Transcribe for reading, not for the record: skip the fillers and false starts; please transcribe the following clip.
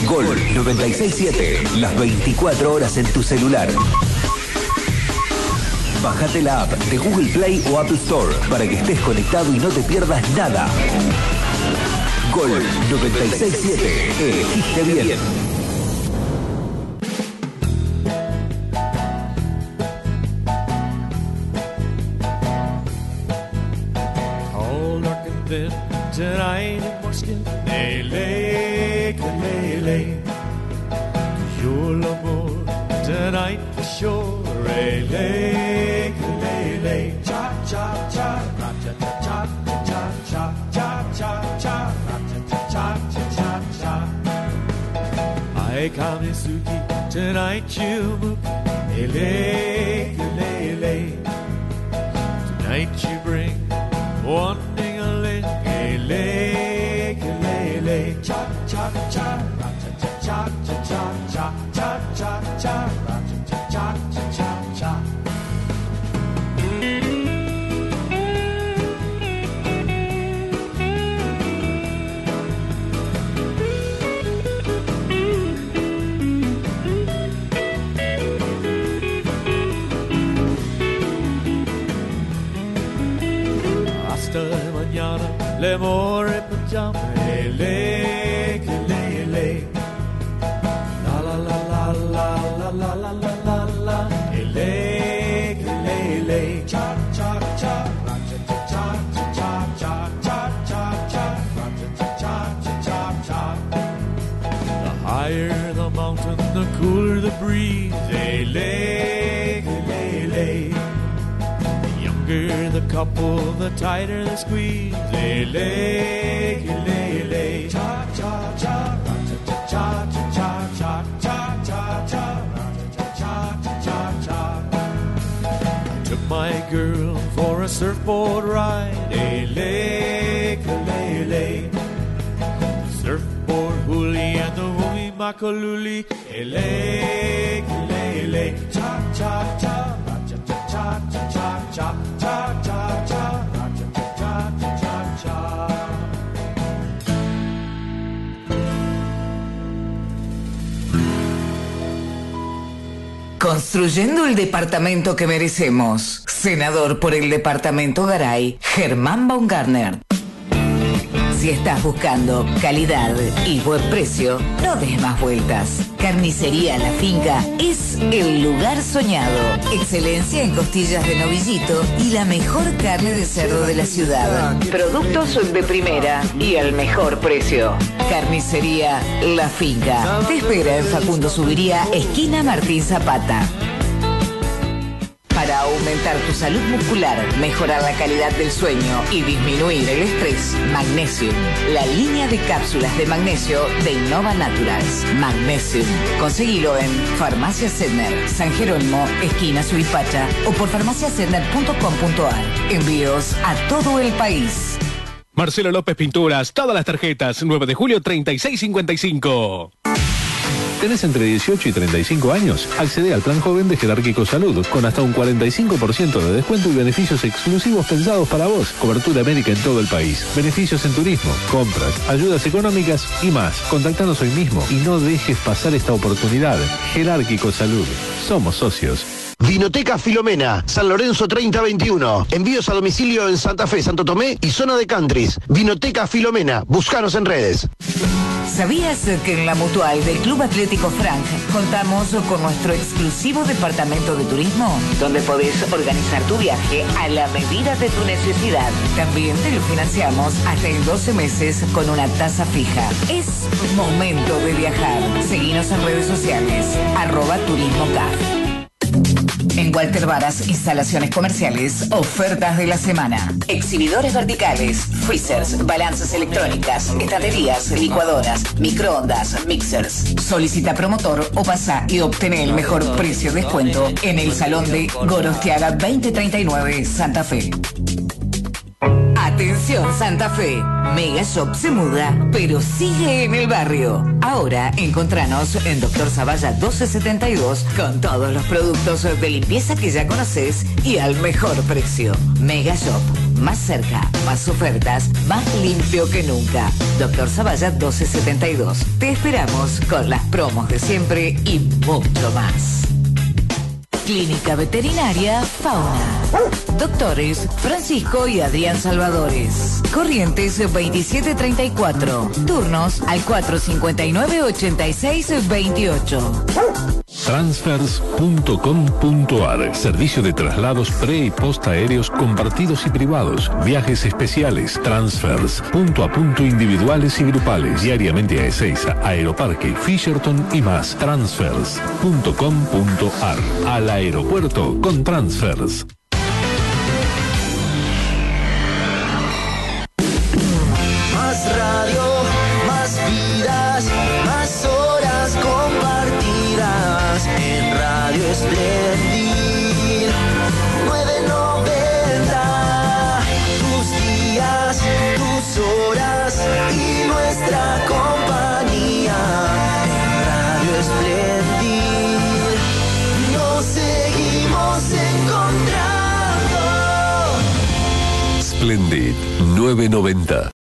Gol 967, las 24 horas en tu celular. Bájate la app de Google Play o Apple Store para que estés conectado y no te pierdas nada. Gol 967, elegiste bien. All dark and thin tonight in more skin. Lele, lele, your love tonight for sure. Lele, lele, cha cha cha, cha cha cha cha cha cha cha cha, cha cha cha cha. I Kamitsuki tonight you move. Lele, lele, tonight you bring one ding-a-ling. Lele, lele, cha cha cha, cha cha cha cha cha cha cha cha cha. Hasta mañana, le more pajama. Lele, lele, la la la la la la la la la la. Lele, lele, cha cha cha, cha cha cha cha cha cha cha cha cha cha. The higher the mountain, the cooler the breeze. Lele, lele. The younger the couple, the tighter the squeeze. Lele, lele, cha cha cha, cha cha cha cha cha cha cha. My girl for a surfboard ride. Lele, lele, surfboard hoolie and the woolly makaluli. Lele, lele, cha cha cha, cha cha cha cha cha cha cha cha cha cha cha. Construyendo el departamento que merecemos. Senador por el departamento Garay, Germán Baumgartner. Si estás buscando calidad y buen precio, no des más vueltas. Carnicería La Finca es el lugar soñado. Excelencia en costillas de novillito y la mejor carne de cerdo de la ciudad. Productos de primera y al mejor precio. Carnicería La Finca. Te espera en Facundo Subiría, esquina Martín Zapata. Para aumentar tu salud muscular, mejorar la calidad del sueño y disminuir el estrés, Magnesium, la línea de cápsulas de magnesio de Innova Naturals. Magnesium. Conseguilo en Farmacia Sedner, San Jerónimo, esquina Suipacha o por farmaciasedner.com.ar. Envíos a todo el país. Marcelo López Pinturas, todas las tarjetas, 9 de julio 3655. ¿Tenés entre 18 y 35 años? Accede al plan joven de Jerárquico Salud, con hasta un 45% de descuento y beneficios exclusivos pensados para vos. Cobertura médica en todo el país, beneficios en turismo, compras, ayudas económicas y más. Contactanos hoy mismo y no dejes pasar esta oportunidad. Jerárquico Salud. Somos socios. Vinoteca Filomena, San Lorenzo 3021. Envíos a domicilio en Santa Fe, Santo Tomé y zona de Countries. Vinoteca Filomena, búscanos en redes. ¿Sabías que en la Mutual del Club Atlético Frank contamos con nuestro exclusivo departamento de turismo? Donde podés organizar tu viaje a la medida de tu necesidad. También te lo financiamos hasta en 12 meses con una tasa fija. Es momento de viajar. Seguinos en redes sociales, @turismocaf. En Walter Varas, instalaciones comerciales, ofertas de la semana. Exhibidores verticales, freezers, balanzas electrónicas, estanterías, licuadoras, microondas, mixers. Solicita promotor o pasa y obtené el mejor precio de descuento en el Salón de Gorostiaga 2039, Santa Fe. Atención Santa Fe, Mega Shop se muda, pero sigue en el barrio. Ahora encontranos en Dr. Zavalla 1272 con todos los productos de limpieza que ya conoces y al mejor precio. Mega Shop, Más cerca, más ofertas, más limpio que nunca. Doctor Zavalla 1272. Te esperamos con las promos de siempre y mucho más. Clínica Veterinaria Fauna. Doctores Francisco y Adrián Salvadores. Corrientes 2734. Turnos al 459-8628. Transfers.com.ar. Servicio de traslados pre y post aéreos compartidos y privados. Viajes especiales. Transfers. Punto a punto individuales y grupales. Diariamente a Ezeiza, Aeroparque, Fisherton y más. Transfers.com.ar. Al aeropuerto con Transfers. Más radio, más vidas, más horas compartidas en Radio Splendid 990. Tus días, tus horas y nuestra compañía en Radio Splendid. Nos seguimos encontrando. Splendid 990.